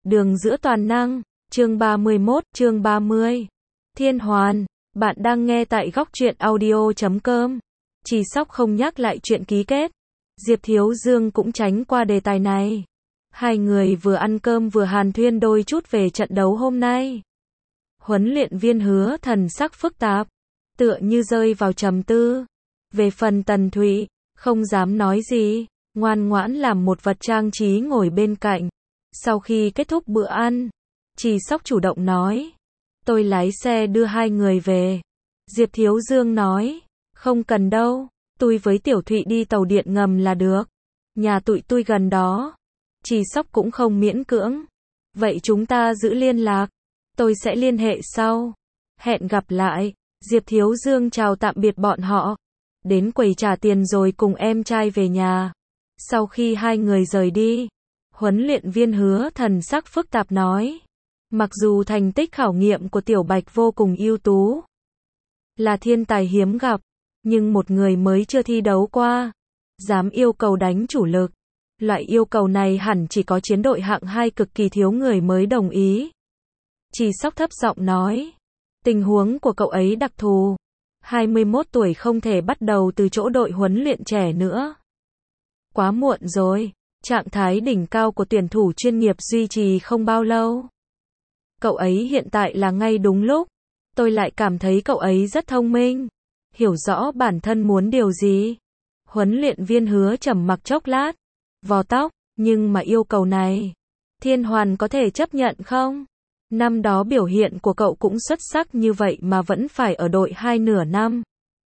Đường giữa toàn năng, chương 31, chương 30. Thiên Hoàn, bạn đang nghe tại góc truyện audio.com. Chỉ Sóc không nhắc lại chuyện ký kết. Diệp Thiếu Dương cũng tránh qua đề tài này. Hai người vừa ăn cơm vừa hàn thuyên đôi chút về trận đấu hôm nay. Huấn luyện viên Hứa thần sắc phức tạp, tựa như rơi vào trầm tư. Về phần Tần Thụy, không dám nói gì, ngoan ngoãn làm một vật trang trí ngồi bên cạnh. Sau khi kết thúc bữa ăn, Chỉ Sóc chủ động nói, tôi lái xe đưa hai người về. Diệp Thiếu Dương nói, không cần đâu, tôi với Tiểu Thụy đi tàu điện ngầm là được. Nhà tụi tôi gần đó. Chỉ Sóc cũng không miễn cưỡng. Vậy chúng ta giữ liên lạc. Tôi sẽ liên hệ sau. Hẹn gặp lại. Diệp Thiếu Dương chào tạm biệt bọn họ. Đến quầy trả tiền rồi cùng em trai về nhà. Sau khi hai người rời đi, huấn luyện viên Hứa thần sắc phức tạp nói, mặc dù thành tích khảo nghiệm của Tiểu Bạch vô cùng ưu tú, là thiên tài hiếm gặp, nhưng một người mới chưa thi đấu qua, dám yêu cầu đánh chủ lực. Loại yêu cầu này hẳn chỉ có chiến đội hạng 2 cực kỳ thiếu người mới đồng ý. Chỉ Sóc thấp giọng nói, tình huống của cậu ấy đặc thù. 21 tuổi không thể bắt đầu từ chỗ đội huấn luyện trẻ nữa. Quá muộn rồi, trạng thái đỉnh cao của tuyển thủ chuyên nghiệp duy trì không bao lâu. Cậu ấy hiện tại là ngay đúng lúc. Tôi lại cảm thấy cậu ấy rất thông minh, hiểu rõ bản thân muốn điều gì. Huấn luyện viên Hứa trầm mặc chốc lát, vò tóc, nhưng mà yêu cầu này, Thiên Hoàn có thể chấp nhận không? Năm đó biểu hiện của cậu cũng xuất sắc như vậy mà vẫn phải ở đội 2 nửa năm.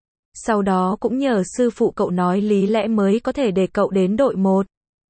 Sau đó cũng nhờ sư phụ cậu nói lý lẽ mới có thể để cậu đến đội 1.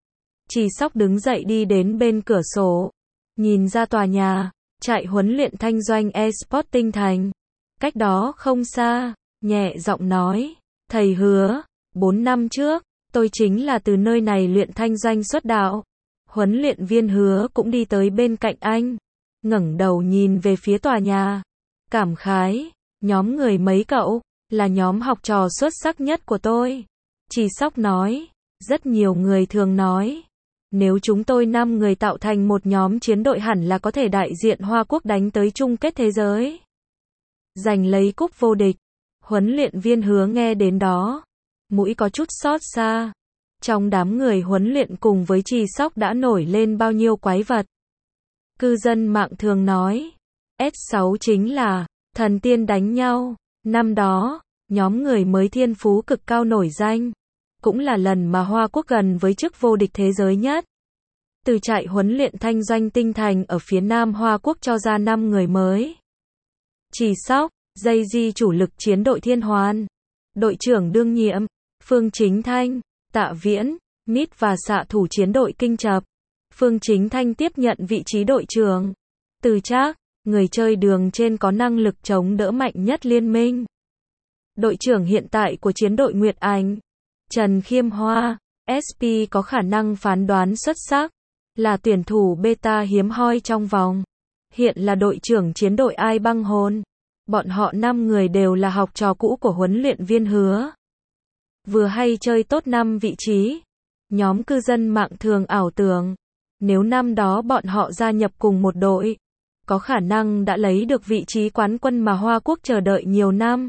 Chỉ Sóc đứng dậy đi đến bên cửa sổ, nhìn ra tòa nhà, trại huấn luyện Thanh Doanh Esports Tinh Thành. Cách đó không xa, nhẹ giọng nói, thầy Hứa, 4 năm trước, tôi chính là từ nơi này luyện Thanh Doanh xuất đạo. Huấn luyện viên Hứa cũng đi tới bên cạnh anh, ngẩng đầu nhìn về phía tòa nhà, cảm khái, nhóm người mấy cậu, là nhóm học trò xuất sắc nhất của tôi. Chỉ Sóc nói, rất nhiều người thường nói, nếu chúng tôi 5 người tạo thành một nhóm chiến đội hẳn là có thể đại diện Hoa Quốc đánh tới chung kết thế giới, giành lấy cúp vô địch. Huấn luyện viên Hứa nghe đến đó, mũi có chút xót xa. Trong đám người huấn luyện cùng với Chỉ Sóc đã nổi lên bao nhiêu quái vật. Cư dân mạng thường nói, S6 chính là thần tiên đánh nhau. Năm đó, nhóm người mới thiên phú cực cao nổi danh, cũng là lần mà Hoa Quốc gần với chức vô địch thế giới nhất. Từ trại huấn luyện Thanh Doanh Tinh Thành ở phía Nam Hoa Quốc cho ra 5 người mới. Chỉ Sóc, dây di chủ lực chiến đội Thiên Hoàn, đội trưởng đương nhiệm, Phương Chính Thanh, Tạ Viễn, Mít và xạ thủ chiến đội Kinh Chập. Phương Chính Thanh tiếp nhận vị trí đội trưởng. Từ Trác, người chơi đường trên có năng lực chống đỡ mạnh nhất liên minh. Đội trưởng hiện tại của chiến đội Nguyệt Ảnh, Trần Khiêm Hoa, SP có khả năng phán đoán xuất sắc, là tuyển thủ beta hiếm hoi trong vòng. Hiện là đội trưởng chiến đội Ai Băng Hồn. Bọn họ 5 người đều là học trò cũ của huấn luyện viên Hứa. Vừa hay chơi tốt 5 vị trí. Nhóm cư dân mạng thường ảo tưởng, nếu năm đó bọn họ gia nhập cùng một đội, có khả năng đã lấy được vị trí quán quân mà Hoa Quốc chờ đợi nhiều năm.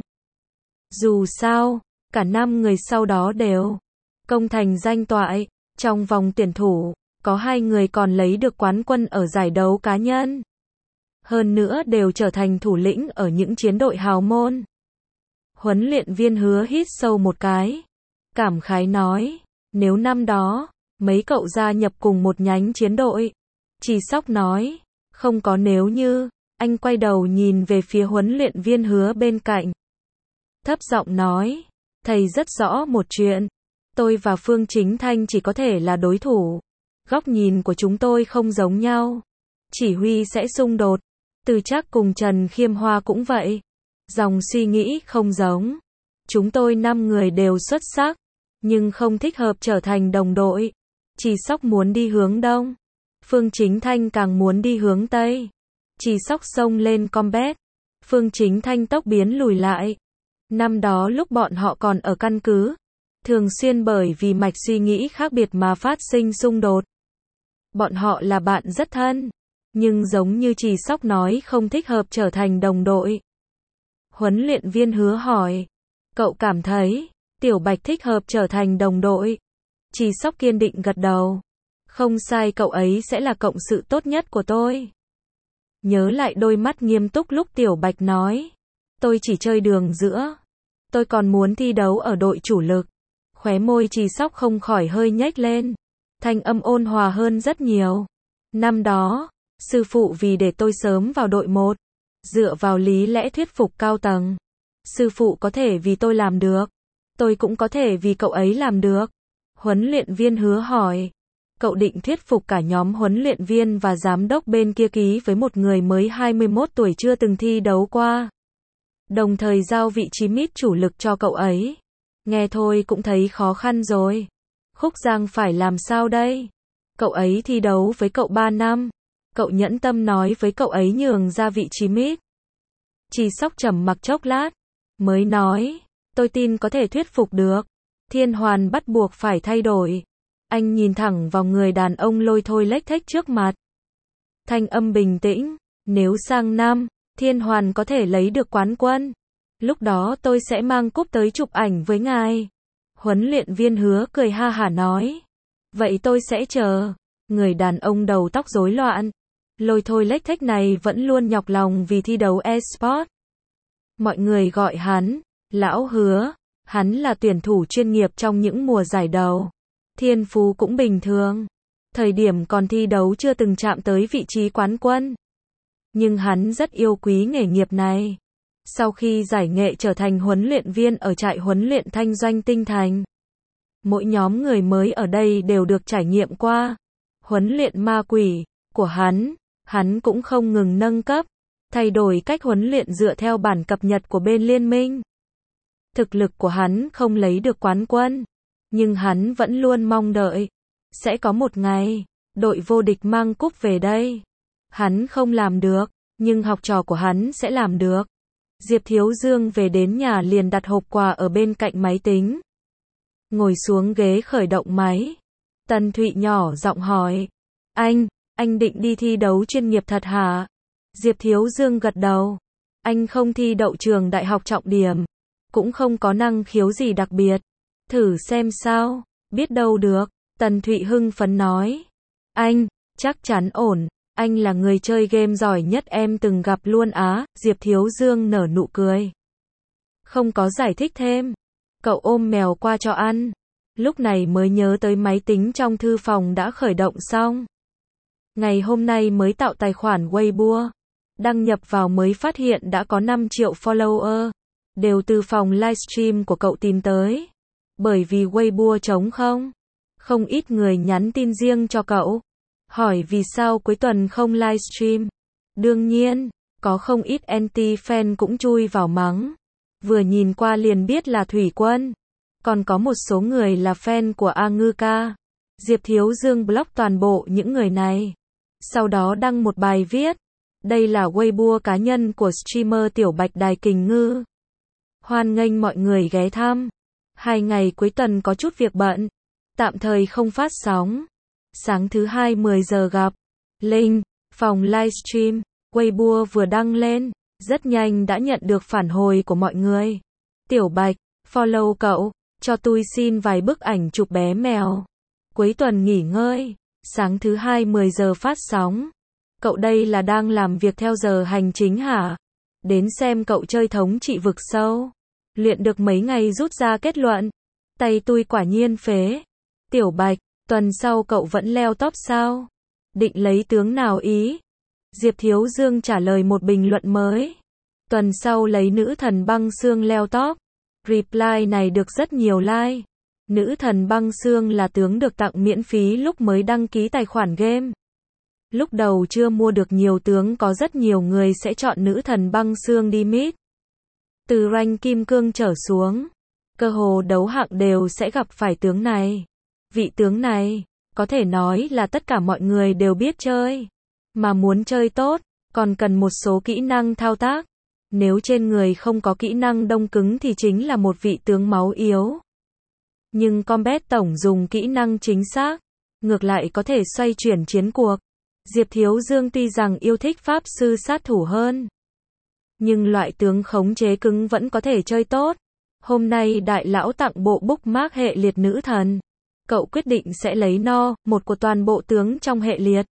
Dù sao, cả 5 người sau đó đều công thành danh toại. Trong vòng tuyển thủ, có 2 người còn lấy được quán quân ở giải đấu cá nhân. Hơn nữa đều trở thành thủ lĩnh ở những chiến đội hào môn. Huấn luyện viên Hứa hít sâu một cái, cảm khái nói, nếu năm đó, mấy cậu gia nhập cùng một nhánh chiến đội. Chỉ Sóc nói, không có nếu như. Anh quay đầu nhìn về phía huấn luyện viên Hứa bên cạnh, thấp giọng nói, thầy rất rõ một chuyện, tôi và Phương Chính Thanh chỉ có thể là đối thủ. Góc nhìn của chúng tôi không giống nhau, chỉ huy sẽ xung đột. Từ Trác cùng Trần Khiêm Hoa cũng vậy, dòng suy nghĩ không giống. Chúng tôi 5 người đều xuất sắc, nhưng không thích hợp trở thành đồng đội. Chỉ Sóc muốn đi hướng Đông, Phương Chính Thanh càng muốn đi hướng Tây. Chỉ Sóc xông lên combat, Phương Chính Thanh tốc biến lùi lại. Năm đó lúc bọn họ còn ở căn cứ, thường xuyên bởi vì mạch suy nghĩ khác biệt mà phát sinh xung đột. Bọn họ là bạn rất thân, Nhưng giống như Trì Sóc nói không thích hợp trở thành đồng đội. Huấn luyện viên Hứa hỏi, cậu cảm thấy Tiểu Bạch thích hợp trở thành đồng đội? Trì Sóc kiên định gật đầu. Không sai, cậu ấy sẽ là cộng sự tốt nhất của tôi. Nhớ lại đôi mắt nghiêm túc lúc Tiểu Bạch nói, tôi chỉ chơi đường giữa. Tôi còn muốn thi đấu ở đội chủ lực. Khóe môi Trì Sóc không khỏi hơi nhếch lên. Thanh âm ôn hòa hơn rất nhiều. Năm đó, sư phụ vì để tôi sớm vào đội 1, dựa vào lý lẽ thuyết phục cao tầng. Sư phụ có thể vì tôi làm được. Tôi cũng có thể vì cậu ấy làm được. Huấn luyện viên Hứa hỏi, cậu định thuyết phục cả nhóm huấn luyện viên và giám đốc bên kia ký với một người mới 21 tuổi chưa từng thi đấu qua. Đồng thời giao vị trí mid chủ lực cho cậu ấy. Nghe thôi cũng thấy khó khăn rồi. Khúc Giang phải làm sao đây? Cậu ấy thi đấu với cậu 3 năm. Cậu nhẫn tâm nói với cậu ấy nhường ra vị trí mid. Trì Sóc trầm mặc chốc lát, mới nói, tôi tin có thể thuyết phục được. Thiên Hoàn bắt buộc phải thay đổi. Anh nhìn thẳng vào người đàn ông Lôi Thôi Lếch Thếch trước mặt. Thanh âm bình tĩnh, nếu sang năm, Thiên Hoàn có thể lấy được quán quân, lúc đó tôi sẽ mang cúp tới chụp ảnh với ngài. Huấn luyện viên Hứa cười ha hả nói, vậy tôi sẽ chờ. Người đàn ông đầu tóc rối loạn, Lôi Thôi Lếch Thếch này vẫn luôn nhọc lòng vì thi đấu eSport. Mọi người gọi hắn, Lão Hứa. Hắn là tuyển thủ chuyên nghiệp trong những mùa giải đầu. Thiên phú cũng bình thường. Thời điểm còn thi đấu chưa từng chạm tới vị trí quán quân. Nhưng hắn rất yêu quý nghề nghiệp này. Sau khi giải nghệ trở thành huấn luyện viên ở trại huấn luyện Thanh Doanh Tinh Thành, mỗi nhóm người mới ở đây đều được trải nghiệm qua huấn luyện ma quỷ của hắn cũng không ngừng nâng cấp, thay đổi cách huấn luyện dựa theo bản cập nhật của bên liên minh. Thực lực của hắn không lấy được quán quân, nhưng hắn vẫn luôn mong đợi sẽ có một ngày đội vô địch mang cúp về đây. Hắn không làm được, nhưng học trò của hắn sẽ làm được. Diệp Thiếu Dương về đến nhà liền đặt hộp quà ở bên cạnh máy tính. Ngồi xuống ghế khởi động máy. Tần Thụy nhỏ giọng hỏi, anh định đi thi đấu chuyên nghiệp thật hả? Diệp Thiếu Dương gật đầu. Anh không thi đậu trường đại học trọng điểm, cũng không có năng khiếu gì đặc biệt. Thử xem sao, biết đâu được. Tần Thụy hưng phấn nói. Anh, chắc chắn ổn. Anh là người chơi game giỏi nhất em từng gặp luôn á. Diệp Thiếu Dương nở nụ cười. Không có giải thích thêm. Cậu ôm mèo qua cho ăn. Lúc này mới nhớ tới máy tính trong thư phòng đã khởi động xong. Ngày hôm nay mới tạo tài khoản Weibo. Đăng nhập vào mới phát hiện đã có 5 triệu follower. Đều từ phòng livestream của cậu tìm tới. Bởi vì Weibo trống không. Không ít người nhắn tin riêng cho cậu. Hỏi vì sao cuối tuần không livestream. Đương nhiên, có không ít anti-fan cũng chui vào mắng. Vừa nhìn qua liền biết là Thủy Quân. Còn có một số người là fan của A Ngư Ca. Diệp Thiếu Dương block toàn bộ những người này. Sau đó đăng một bài viết. Đây là Weibo cá nhân của streamer Tiểu Bạch Đài Kình Ngư. Hoan nghênh mọi người ghé thăm. 2 ngày cuối tuần có chút việc bận. Tạm thời không phát sóng. Sáng thứ 2 10 giờ gặp. Link, phòng livestream, Weibo vừa đăng lên. Rất nhanh đã nhận được phản hồi của mọi người. Tiểu Bạch, follow cậu, cho tôi xin vài bức ảnh chụp bé mèo. Cuối tuần nghỉ ngơi. Sáng thứ 2 10 giờ phát sóng. Cậu đây là đang làm việc theo giờ hành chính hả? Đến xem cậu chơi thống trị vực sâu. Luyện được mấy ngày rút ra kết luận. Tay tôi quả nhiên phế. Tiểu Bạch, tuần sau cậu vẫn leo top sao? Định lấy tướng nào ý? Diệp Thiếu Dương trả lời một bình luận mới. Tuần sau lấy nữ thần băng xương leo top. Reply này được rất nhiều like. Nữ thần băng xương là tướng được tặng miễn phí lúc mới đăng ký tài khoản game. Lúc đầu chưa mua được nhiều tướng có rất nhiều người sẽ chọn nữ thần băng xương đi mid. Từ rank kim cương trở xuống, cơ hồ đấu hạng đều sẽ gặp phải tướng này. Vị tướng này, có thể nói là tất cả mọi người đều biết chơi. Mà muốn chơi tốt, còn cần một số kỹ năng thao tác. Nếu trên người không có kỹ năng đông cứng thì chính là một vị tướng máu yếu. Nhưng combat tổng dùng kỹ năng chính xác, ngược lại có thể xoay chuyển chiến cuộc. Diệp Thiếu Dương tuy rằng yêu thích pháp sư sát thủ hơn, nhưng loại tướng khống chế cứng vẫn có thể chơi tốt. Hôm nay đại lão tặng bộ bookmark hệ liệt nữ thần. Cậu quyết định sẽ lấy một của toàn bộ tướng trong hệ liệt.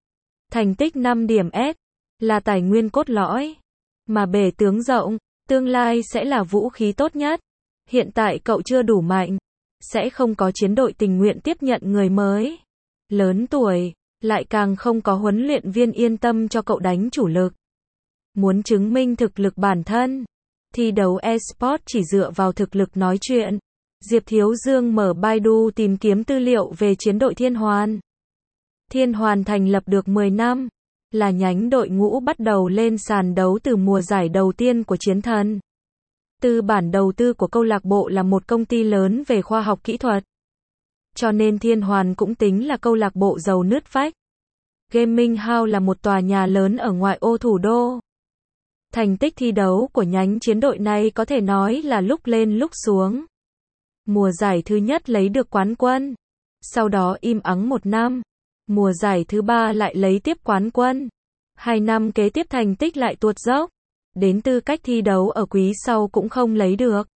Thành tích 5 điểm S là tài nguyên cốt lõi, mà bể tướng rộng, tương lai sẽ là vũ khí tốt nhất. Hiện tại cậu chưa đủ mạnh, sẽ không có chiến đội tình nguyện tiếp nhận người mới. Lớn tuổi, lại càng không có huấn luyện viên yên tâm cho cậu đánh chủ lực. Muốn chứng minh thực lực bản thân, thi đấu eSports chỉ dựa vào thực lực nói chuyện. Diệp Thiếu Dương mở Baidu tìm kiếm tư liệu về chiến đội Thiên Hoàn. Thiên Hoàn thành lập được 10 năm, là nhánh đội ngũ bắt đầu lên sàn đấu từ mùa giải đầu tiên của Chiến Thần. Tư bản đầu tư của câu lạc bộ là một công ty lớn về khoa học kỹ thuật, cho nên Thiên Hoàn cũng tính là câu lạc bộ giàu nứt vách. Gaming House là một tòa nhà lớn ở ngoại ô thủ đô. Thành tích thi đấu của nhánh chiến đội này có thể nói là lúc lên lúc xuống. Mùa giải thứ nhất lấy được quán quân, sau đó im ắng một năm. Mùa giải thứ ba lại lấy tiếp quán quân. 2 năm kế tiếp thành tích lại tuột dốc, đến tư cách thi đấu ở quý sau cũng không lấy được.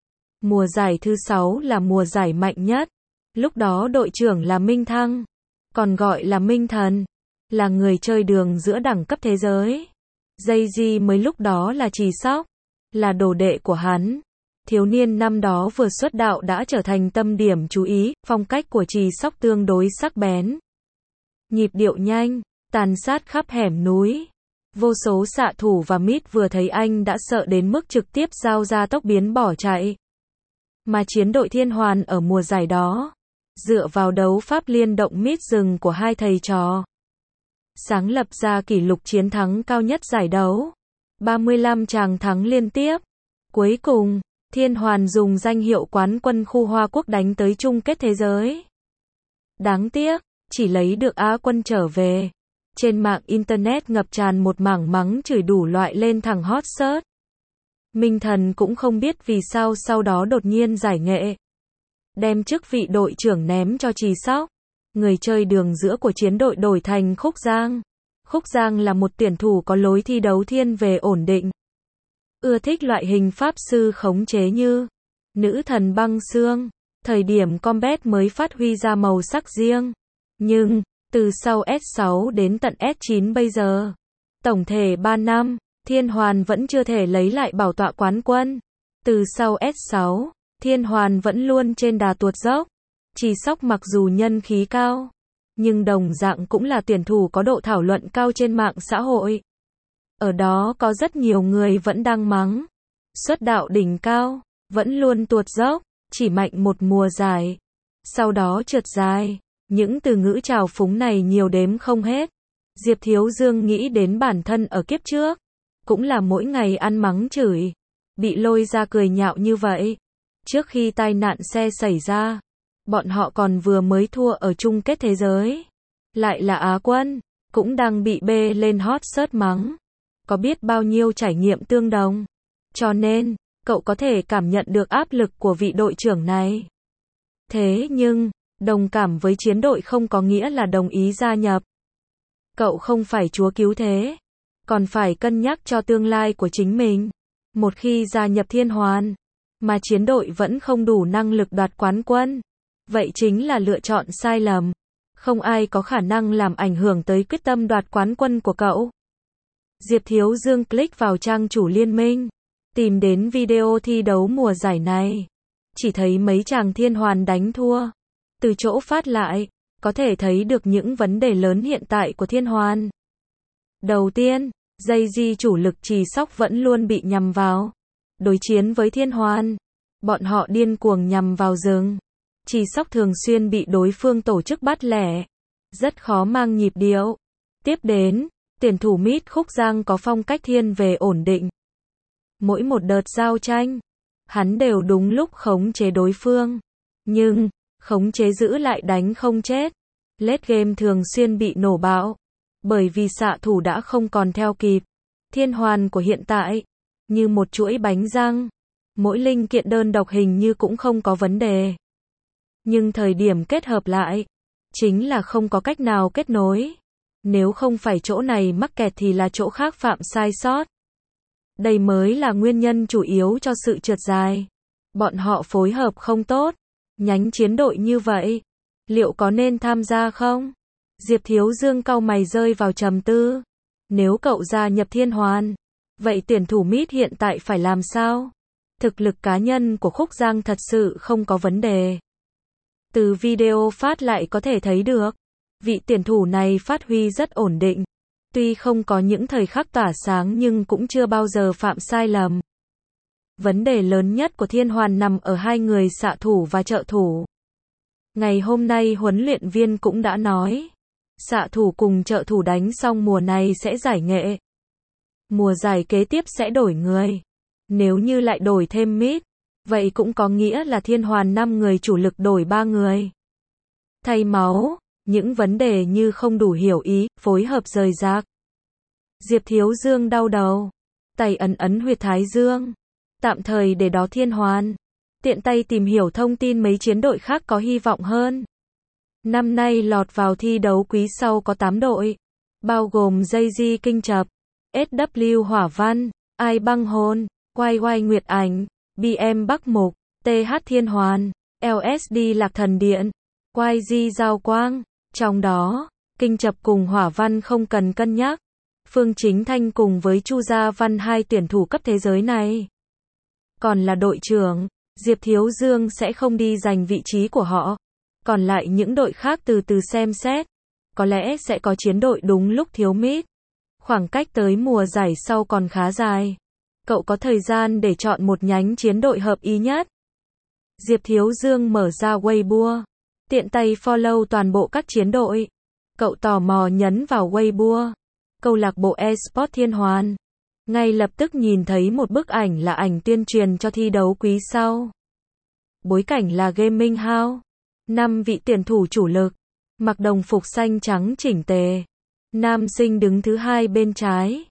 Mùa giải thứ 6 là mùa giải mạnh nhất. Lúc đó đội trưởng là Minh Thăng, còn gọi là Minh Thần, là người chơi đường giữa đẳng cấp thế giới. Jay-Z mới lúc đó là Trì Sóc, là đồ đệ của hắn. Thiếu niên năm đó vừa xuất đạo đã trở thành tâm điểm chú ý, phong cách của Trì Sóc tương đối sắc bén. Nhịp điệu nhanh, tàn sát khắp hẻm núi. Vô số xạ thủ và mít vừa thấy anh đã sợ đến mức trực tiếp giao ra tốc biến bỏ chạy. Mà chiến đội Thiên Hoàn ở mùa giải đó, dựa vào đấu pháp liên động mít rừng của hai thầy trò, sáng lập ra kỷ lục chiến thắng cao nhất giải đấu. 35 tràng thắng liên tiếp. Cuối cùng, Thiên Hoàn dùng danh hiệu quán quân khu Hoa Quốc đánh tới chung kết thế giới. Đáng tiếc, chỉ lấy được Á quân trở về. Trên mạng Internet ngập tràn một mảng mắng chửi đủ loại lên thẳng hot search. Minh Thần cũng không biết vì sao sau đó đột nhiên giải nghệ, đem chức vị đội trưởng ném cho Trì Sóc. Người chơi đường giữa của chiến đội đổi thành Khúc Giang. Khúc Giang là một tuyển thủ có lối thi đấu thiên về ổn định, ưa thích loại hình pháp sư khống chế như Nữ Thần Băng Xương. Thời điểm combat mới phát huy ra màu sắc riêng. Nhưng, từ sau S6 đến tận S9 bây giờ, tổng thể 3 năm, Thiên Hoàn vẫn chưa thể lấy lại bảo tọa quán quân. Từ sau S6, Thiên Hoàn vẫn luôn trên đà tuột dốc. Trì Sóc mặc dù nhân khí cao, nhưng đồng dạng cũng là tuyển thủ có độ thảo luận cao trên mạng xã hội. Ở đó có rất nhiều người vẫn đang mắng. Xuất đạo đỉnh cao, vẫn luôn tuột dốc, chỉ mạnh một mùa giải. Sau đó trượt dài. Những từ ngữ trào phúng này nhiều đếm không hết. Diệp Thiếu Dương nghĩ đến bản thân ở kiếp trước, cũng là mỗi ngày ăn mắng chửi, bị lôi ra cười nhạo như vậy. Trước khi tai nạn xe xảy ra, bọn họ còn vừa mới thua ở chung kết thế giới, lại là Á quân, cũng đang bị bê lên hot search mắng. Có biết bao nhiêu trải nghiệm tương đồng. Cho nên, cậu có thể cảm nhận được áp lực của vị đội trưởng này. Thế nhưng, đồng cảm với chiến đội không có nghĩa là đồng ý gia nhập. Cậu không phải chúa cứu thế, còn phải cân nhắc cho tương lai của chính mình. Một khi gia nhập Thiên Hoàn, mà chiến đội vẫn không đủ năng lực đoạt quán quân, vậy chính là lựa chọn sai lầm. Không ai có khả năng làm ảnh hưởng tới quyết tâm đoạt quán quân của cậu. Diệp Thiếu Dương click vào trang chủ liên minh, tìm đến video thi đấu mùa giải này. Chỉ thấy mấy chàng Thiên Hoàn đánh thua. Từ chỗ phát lại, có thể thấy được những vấn đề lớn hiện tại của Thiên Hoàn. Đầu tiên, Jay-Z chủ lực Trì Sóc vẫn luôn bị nhằm vào. Đối chiến với Thiên Hoàn, bọn họ điên cuồng nhằm vào rừng. Trì Sóc thường xuyên bị đối phương tổ chức bắt lẻ, rất khó mang nhịp điệu. Tiếp đến, tuyển thủ mid Khúc Giang có phong cách thiên về ổn định. Mỗi một đợt giao tranh, hắn đều đúng lúc khống chế đối phương. Nhưng, khống chế giữ lại đánh không chết. Late game thường xuyên bị nổ bạo, bởi vì xạ thủ đã không còn theo kịp. Thiên Hoàn của hiện tại, như một chuỗi bánh răng. Mỗi linh kiện đơn độc hình như cũng không có vấn đề. Nhưng thời điểm kết hợp lại, chính là không có cách nào kết nối. Nếu không phải chỗ này mắc kẹt thì là chỗ khác phạm sai sót. Đây mới là nguyên nhân chủ yếu cho sự trượt dài. Bọn họ phối hợp không tốt. Nhánh chiến đội như vậy, liệu có nên tham gia không? Diệp Thiếu Dương cau mày rơi vào trầm tư. Nếu cậu gia nhập Thiên Hoàn, vậy tuyển thủ MIT hiện tại phải làm sao? Thực lực cá nhân của Khúc Giang thật sự không có vấn đề. Từ video phát lại có thể thấy được, vị tuyển thủ này phát huy rất ổn định. Tuy không có những thời khắc tỏa sáng nhưng cũng chưa bao giờ phạm sai lầm. Vấn đề lớn nhất của Thiên Hoàn nằm ở hai người xạ thủ và trợ thủ. Ngày hôm nay huấn luyện viên cũng đã nói, xạ thủ cùng trợ thủ đánh xong mùa này sẽ giải nghệ. Mùa giải kế tiếp sẽ đổi người. Nếu như lại đổi thêm MIT, vậy cũng có nghĩa là Thiên Hoàn 5 người chủ lực đổi 3 người. Thay máu, những vấn đề như không đủ hiểu ý, phối hợp rời rạc. Diệp Thiếu Dương đau đầu, tay ấn huyệt thái dương. Tạm thời để đó Thiên Hoàn. Tiện tay tìm hiểu thông tin mấy chiến đội khác có hy vọng hơn. Năm nay lọt vào thi đấu quý sau có 8 đội, bao gồm JG Kinh Chập, SW Hỏa Văn, Ai Băng Hồn, YY Nguyệt Ảnh, BM Bắc Mục, TH Thiên Hoàn, LSD Lạc Thần Điện, YG Giao Quang. Trong đó, Kinh Chập cùng Hỏa Văn không cần cân nhắc. Phương Chính Thanh cùng với Chu Gia Văn hai tuyển thủ cấp thế giới này. Còn là đội trưởng, Diệp Thiếu Dương sẽ không đi giành vị trí của họ. Còn lại những đội khác từ từ xem xét. Có lẽ sẽ có chiến đội đúng lúc thiếu MIT. Khoảng cách tới mùa giải sau còn khá dài. Cậu có thời gian để chọn một nhánh chiến đội hợp ý nhất. Diệp Thiếu Dương mở ra Weibo. Tiện tay follow toàn bộ các chiến đội. Cậu tò mò nhấn vào Weibo. Câu lạc bộ Esports Thiên Hoàn. Ngay lập tức nhìn thấy một bức ảnh là ảnh tuyên truyền cho thi đấu quý sau. Bối cảnh là Gaming House. 5 vị tuyển thủ chủ lực. Mặc đồng phục xanh trắng chỉnh tề. Nam sinh đứng thứ hai bên trái.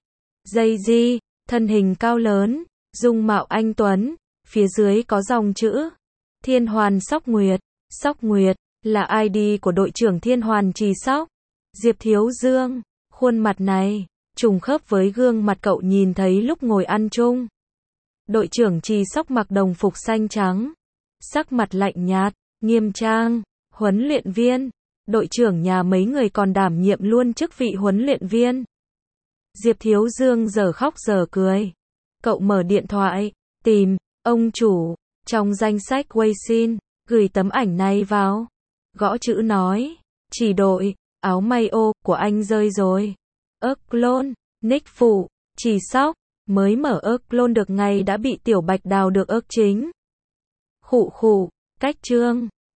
JG, thân hình cao lớn, dung mạo anh tuấn. Phía dưới có dòng chữ Thiên Hoàn Sóc Nguyệt. Sóc Nguyệt là ID của đội trưởng Thiên Hoàn Trì Sóc. Diệp Thiếu Dương. Khuôn mặt này trùng khớp với gương mặt cậu nhìn thấy lúc ngồi ăn chung. Đội trưởng Trì Sóc mặc đồng phục xanh trắng, sắc mặt lạnh nhạt, nghiêm trang. Huấn luyện viên, đội trưởng nhà mấy người còn đảm nhiệm luôn chức vị huấn luyện viên. Diệp Thiếu Dương giờ khóc giờ cười. Cậu mở điện thoại, tìm ông chủ trong danh sách Weixin, gửi tấm ảnh này vào. Gõ chữ nói, chỉ đội, áo may ô của anh rơi rồi. Ớc clone, nick phụ, Trì Sóc, mới mở ớc clone được ngày đã bị Tiểu Bạch đào được ớc chính. Khụ khụ, cách chương.